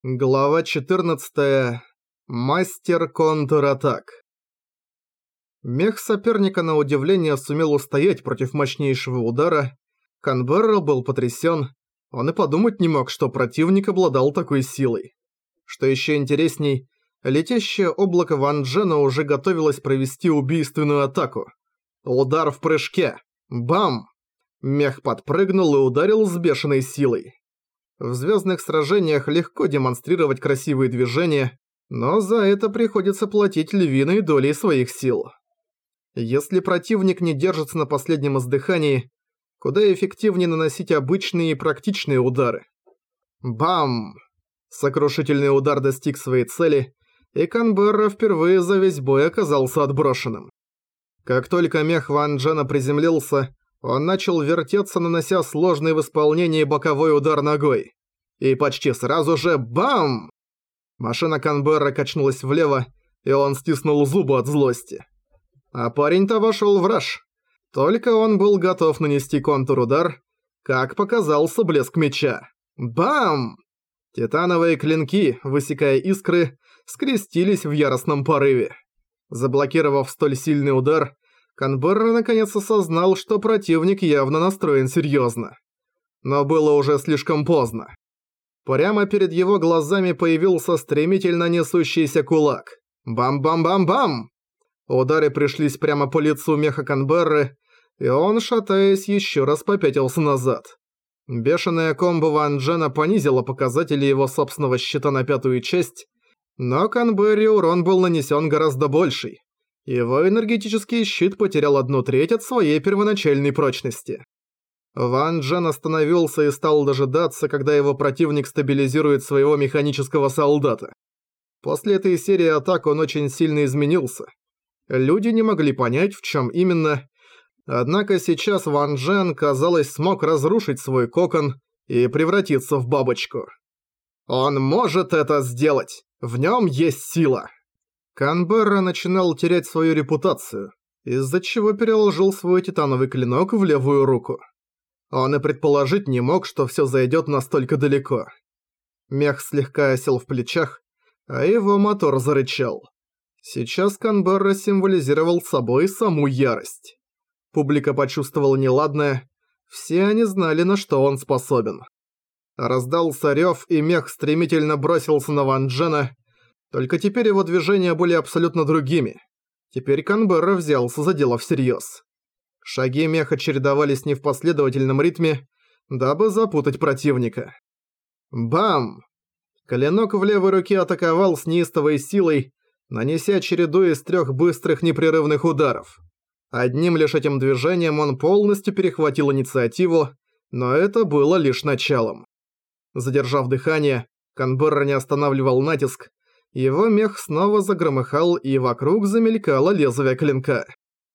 Глава 14. Мастер контратак. Мех соперника на удивление сумел устоять против мощнейшего удара. Канберра был потрясен. Он и подумать не мог, что противник обладал такой силой. Что еще интересней, летящее облако Ван Джена уже готовилось провести убийственную атаку. Удар в прыжке. Бам! Мех подпрыгнул и ударил с бешеной силой. В звездных сражениях легко демонстрировать красивые движения, но за это приходится платить львиной долей своих сил. Если противник не держится на последнем издыхании, куда эффективнее наносить обычные и практичные удары. Бам! Сокрушительный удар достиг своей цели, и Канберра впервые за весь бой оказался отброшенным. Как только мех Ван Джена приземлился, он начал вертеться, нанося сложный в исполнении боковой удар ногой. И почти сразу же бам! Машина Канберра качнулась влево, и он стиснул зубы от злости. А парень-то вошел в раж. Только он был готов нанести контрудар, как показался блеск меча. Бам! Титановые клинки, высекая искры, скрестились в яростном порыве. Заблокировав столь сильный удар, Канберра наконец осознал, что противник явно настроен серьезно. Но было уже слишком поздно. Прямо перед его глазами появился стремительно несущийся кулак. Бам-бам-бам-бам! Удары пришлись прямо по лицу меха Канберры, и он, шатаясь, еще раз попятился назад. Бешеная комбо Ван Джена понизила показатели его собственного щита на 5-ю часть, но Канберре урон был нанесен гораздо больший. Его энергетический щит потерял 1/3 от своей первоначальной прочности. Ван Джен остановился и стал дожидаться, когда его противник стабилизирует своего механического солдата. После этой серии атак он очень сильно изменился. Люди не могли понять, в чем именно. Однако сейчас Ван Джен, казалось, смог разрушить свой кокон и превратиться в бабочку. Он может это сделать! В нем есть сила! Канберра начинал терять свою репутацию, из-за чего переложил свой титановый клинок в левую руку. Он и предположить не мог, что все зайдет настолько далеко. Мех слегка осел в плечах, а его мотор зарычал. Сейчас Канберра символизировал собой саму ярость. Публика почувствовала неладное, все они знали, на что он способен. Раздался рев, и мех стремительно бросился на Ван Джена. Только теперь его движения были абсолютно другими. Теперь Канберра взялся за дело всерьез. Шаги меха чередовались не в последовательном ритме, дабы запутать противника. Бам! Клинок в левой руке атаковал с неистовой силой, нанеся череду из 3 быстрых непрерывных ударов. Одним лишь этим движением он полностью перехватил инициативу, но это было лишь началом. Задержав дыхание, Канберра не останавливал натиск. Его мех снова загромыхал, и вокруг замелькало лезвие клинка.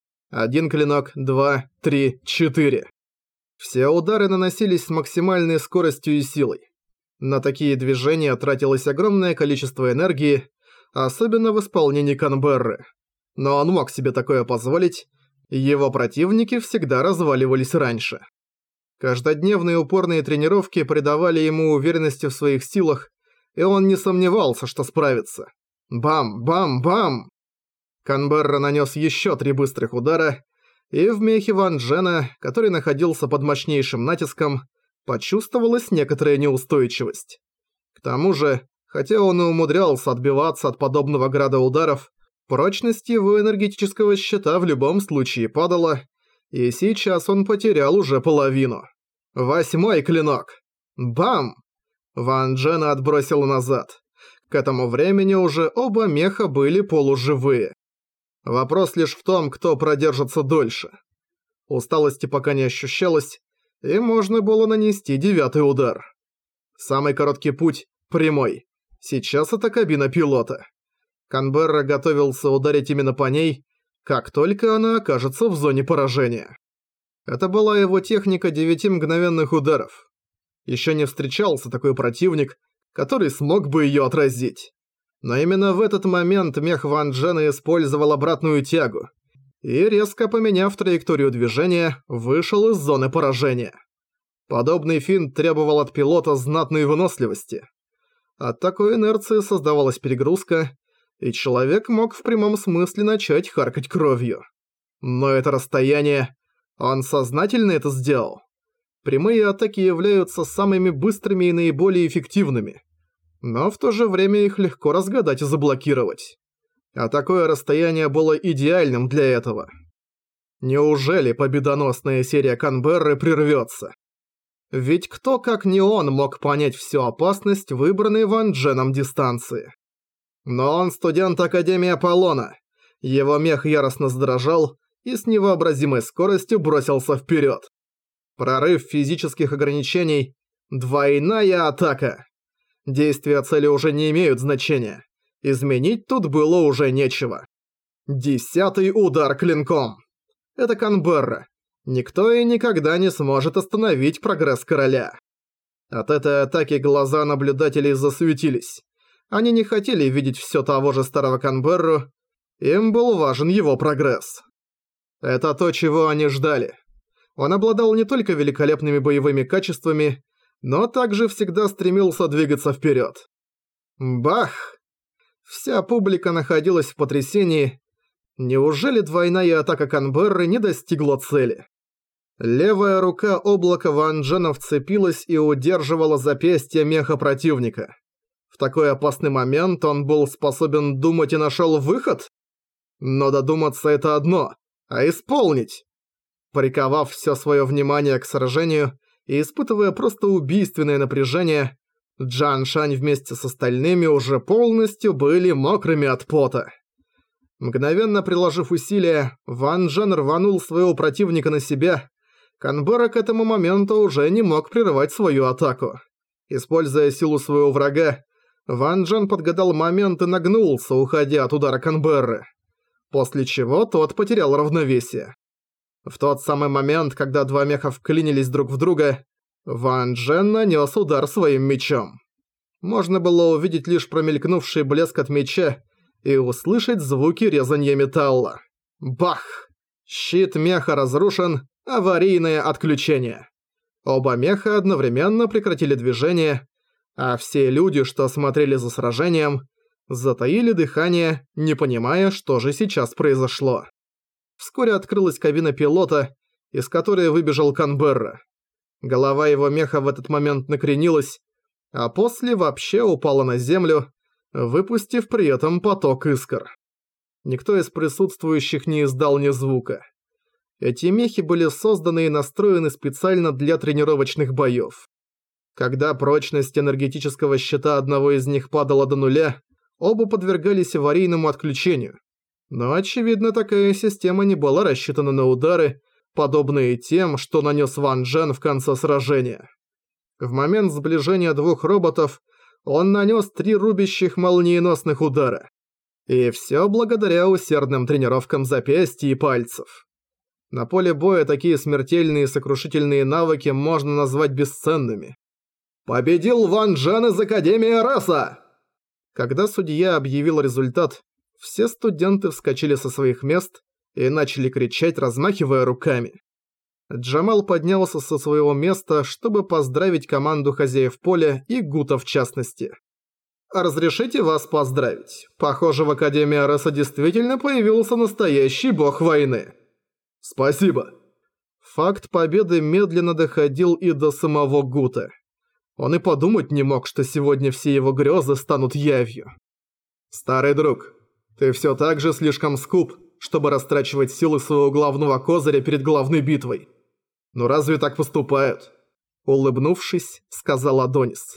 1 клинок, 2, 3, 4. Все удары наносились с максимальной скоростью и силой. На такие движения тратилось огромное количество энергии, особенно в исполнении Канберры. Но он мог себе такое позволить, его противники всегда разваливались раньше. Каждодневные упорные тренировки придавали ему уверенности в своих силах, и он не сомневался, что справится. Бам-бам-бам! Канберра нанес еще 3 быстрых удара, и в мехе Ван Джена, который находился под мощнейшим натиском, почувствовалась некоторая неустойчивость. К тому же, хотя он и умудрялся отбиваться от подобного града ударов, прочность его энергетического щита в любом случае падала, и сейчас он потерял уже половину. 8-й клинок! Бам! Ван Джена отбросил назад. К этому времени уже оба меха были полуживые. Вопрос лишь в том, кто продержится дольше. Усталости пока не ощущалось, и можно было нанести 9-й удар. Самый короткий путь – прямой. Сейчас это кабина пилота. Канберра готовился ударить именно по ней, как только она окажется в зоне поражения. Это была его техника 9 мгновенных ударов. Еще не встречался такой противник, который смог бы ее отразить. Но именно в этот момент мех Ван Джена использовал обратную тягу и, резко поменяв траекторию движения, вышел из зоны поражения. Подобный финт требовал от пилота знатной выносливости. От такой инерции создавалась перегрузка, и человек мог в прямом смысле начать харкать кровью. Но это расстояние... Он сознательно это сделал. Прямые атаки являются самыми быстрыми и наиболее эффективными. Но в то же время их легко разгадать и заблокировать. А такое расстояние было идеальным для этого. Неужели победоносная серия Канберры прервется? Ведь кто, как не он, мог понять всю опасность выбранной Ван Дженом дистанции? Но он студент Академии Аполлона. Его мех яростно задрожал и с невообразимой скоростью бросился вперед. Прорыв физических ограничений. Двойная атака. Действия цели уже не имеют значения. Изменить тут было уже нечего. 10-й удар клинком. Это Канберра. Никто и никогда не сможет остановить прогресс короля. От этой атаки глаза наблюдателей засветились. Они не хотели видеть все того же старого Канберру. Им был важен его прогресс. Это то, чего они ждали. Он обладал не только великолепными боевыми качествами, но также всегда стремился двигаться вперед. Бах! Вся публика находилась в потрясении. Неужели двойная атака Канберры не достигла цели? Левая рука облака Ван Джена вцепилась и удерживала запястье меха противника. В такой опасный момент он был способен думать и нашел выход? Но додуматься это одно, а исполнить! Приковав все свое внимание к сражению и испытывая просто убийственное напряжение, Джан Шань вместе с остальными уже полностью были мокрыми от пота. Мгновенно приложив усилия, Ван Джен рванул своего противника на себя. Канберра к этому моменту уже не мог прерывать свою атаку. Используя силу своего врага, Ван Джен подгадал момент и нагнулся, уходя от удара Канберры. После чего тот потерял равновесие. В тот самый момент, когда два меха вклинились друг в друга, Ван Джен нанес удар своим мечом. Можно было увидеть лишь промелькнувший блеск от меча и услышать звуки резанья металла. Бах! Щит меха разрушен, аварийное отключение. Оба меха одновременно прекратили движение, а все люди, что смотрели за сражением, затаили дыхание, не понимая, что же сейчас произошло. Вскоре открылась кабина пилота, из которой выбежал Канберра. Голова его меха в этот момент накренилась, а после вообще упала на землю, выпустив при этом поток искр. Никто из присутствующих не издал ни звука. Эти мехи были созданы и настроены специально для тренировочных боев. Когда прочность энергетического щита одного из них падала до нуля, оба подвергались аварийному отключению. Но, очевидно, такая система не была рассчитана на удары, подобные тем, что нанес Ван Джен в конце сражения. В момент сближения двух роботов он нанес 3 рубящих молниеносных удара. И все благодаря усердным тренировкам запястья и пальцев. На поле боя такие смертельные и сокрушительные навыки можно назвать бесценными. «Победил Ван Джен из Академии Ареса!» Когда судья объявил результат, все студенты вскочили со своих мест и начали кричать, размахивая руками. Джамал поднялся со своего места, чтобы поздравить команду хозяев поля и Гута в частности. «Разрешите вас поздравить. Похоже, в Академии Ареса действительно появился настоящий бог войны». «Спасибо». Факт победы медленно доходил и до самого Гута. Он и подумать не мог, что сегодня все его грезы станут явью. «Старый друг, ты все так же слишком скуп, чтобы растрачивать силы своего главного козыря перед главной битвой. Ну разве так поступают?» Улыбнувшись, сказал Адонис.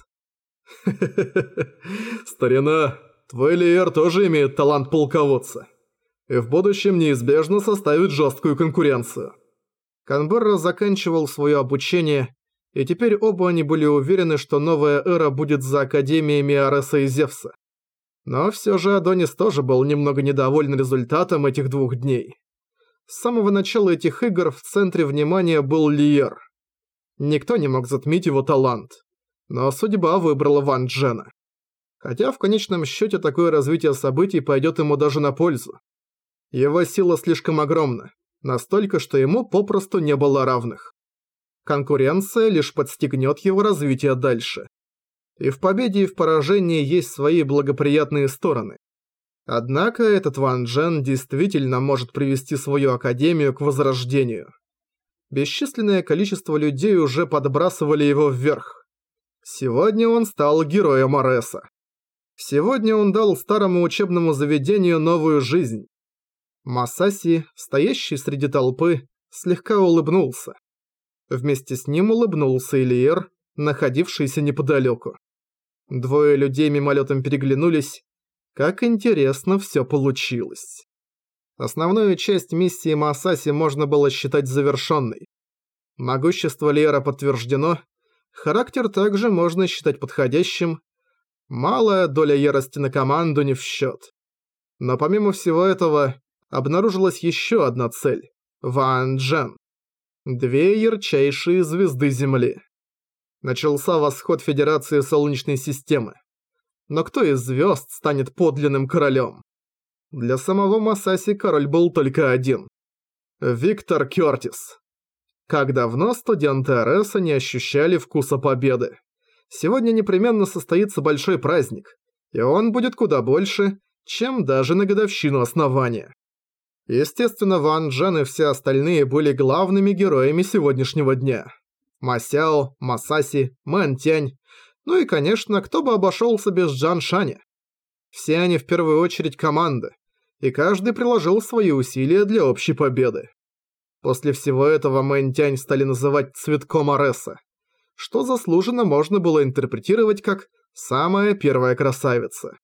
«Старина, твой Лиер тоже имеет талант полководца. И в будущем неизбежно составит жесткую конкуренцию». Канберра заканчивал свое обучение, и теперь оба они были уверены, что новая эра будет за Академиями Ареса и Зевса. Но все же Адонис тоже был немного недоволен результатом этих 2 дней. С самого начала этих игр в центре внимания был Лиер. Никто не мог затмить его талант. Но судьба выбрала Ван Джена. Хотя в конечном счете такое развитие событий пойдет ему даже на пользу. Его сила слишком огромна, настолько, что ему попросту не было равных. Конкуренция лишь подстегнет его развитие дальше. И в победе, и в поражении есть свои благоприятные стороны. Однако этот Ван Джен действительно может привести свою академию к возрождению. Бесчисленное количество людей уже подбрасывали его вверх. Сегодня он стал героем Ареса. Сегодня он дал старому учебному заведению новую жизнь. Масаси, стоящий среди толпы, слегка улыбнулся. Вместе с ним улыбнулся и Лиер, находившийся неподалеку. Двое людей мимолетом переглянулись. Как интересно все получилось. Основную часть миссии Масаси можно было считать завершенной. Могущество Лиера подтверждено, характер также можно считать подходящим. Малая доля ярости на команду не в счет. Но помимо всего этого, обнаружилась еще одна цель – Ван Джен. Две ярчайшие звезды Земли. Начался восход Федерации Солнечной системы. Но кто из звезд станет подлинным королем? Для самого Масаси король был только один – Виктор Кёртис. Как давно студенты Ареса не ощущали вкуса победы. Сегодня непременно состоится большой праздник, и он будет куда больше, чем даже на годовщину основания. Естественно, Ван Джен и все остальные были главными героями сегодняшнего дня. Масяо, Масаси, Мэн Тянь, ну и, конечно, кто бы обошелся без Джан Шаня. Все они в первую очередь команда, и каждый приложил свои усилия для общей победы. После всего этого Мэн Тянь стали называть цветком Ареса, что заслуженно можно было интерпретировать как «самая первая красавица».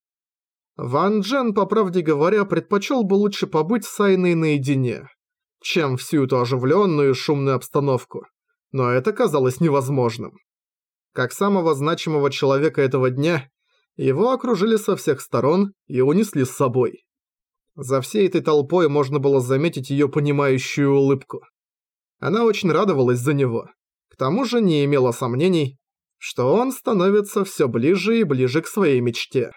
Ван Джен, по правде говоря, предпочел бы лучше побыть с Айной наедине, чем всю эту оживленную и шумную обстановку, но это казалось невозможным. Как самого значимого человека этого дня, его окружили со всех сторон и унесли с собой. За всей этой толпой можно было заметить ее понимающую улыбку. Она очень радовалась за него. К тому же не имела сомнений, что он становится все ближе и ближе к своей мечте.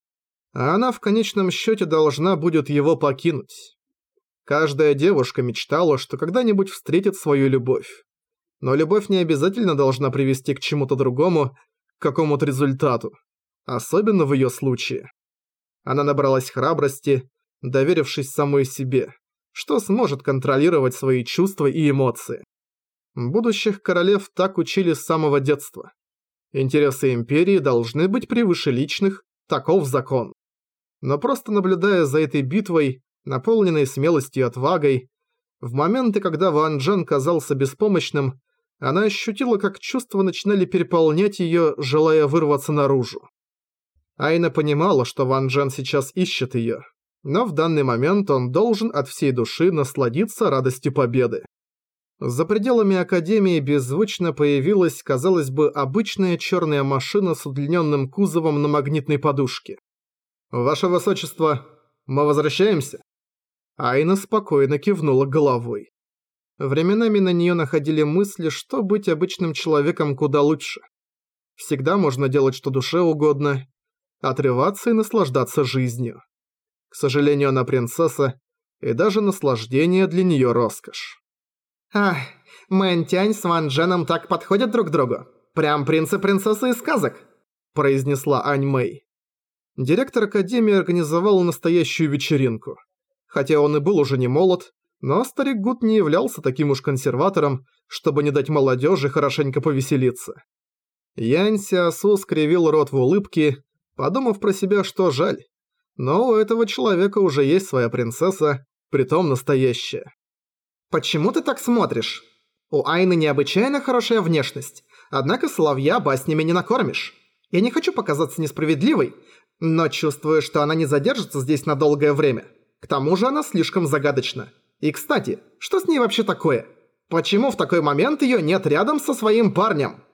А она в конечном счете должна будет его покинуть. Каждая девушка мечтала, что когда-нибудь встретит свою любовь. Но любовь не обязательно должна привести к чему-то другому, к какому-то результату. Особенно в ее случае. Она набралась храбрости, доверившись самой себе, что сможет контролировать свои чувства и эмоции. Будущих королев так учили с самого детства. Интересы империи должны быть превыше личных, таков закон. Но просто наблюдая за этой битвой, наполненной смелостью и отвагой, в моменты, когда Ван Джен казался беспомощным, она ощутила, как чувства начинали переполнять ее, желая вырваться наружу. Айна понимала, что Ван Джен сейчас ищет ее, но в данный момент он должен от всей души насладиться радостью победы. За пределами Академии беззвучно появилась, казалось бы, обычная черная машина с удлиненным кузовом на магнитной подушке. «Ваше Высочество, мы возвращаемся?» Айна спокойно кивнула головой. Временами на нее находили мысли, что быть обычным человеком куда лучше. Всегда можно делать, что душе угодно, отрываться и наслаждаться жизнью. К сожалению, она принцесса, и даже наслаждение для нее роскошь. «Ах, Мэн Тянь с Ван Дженом так подходят друг к другу. Прям принц и принцесса из сказок», – произнесла Ань Мэй. Директор Академии организовал настоящую вечеринку. Хотя он и был уже не молод, но старик Гуд не являлся таким уж консерватором, чтобы не дать молодежи хорошенько повеселиться. Янь Сиасу скривил рот в улыбке, подумав про себя, что жаль. Но у этого человека уже есть своя принцесса, притом настоящая. «Почему ты так смотришь? У Айны необычайно хорошая внешность, однако соловья баснями не накормишь. Я не хочу показаться несправедливой, но чувствую, что она не задержится здесь на долгое время. К тому же она слишком загадочна. И, кстати, что с ней вообще такое? Почему в такой момент её нет рядом со своим парнем?»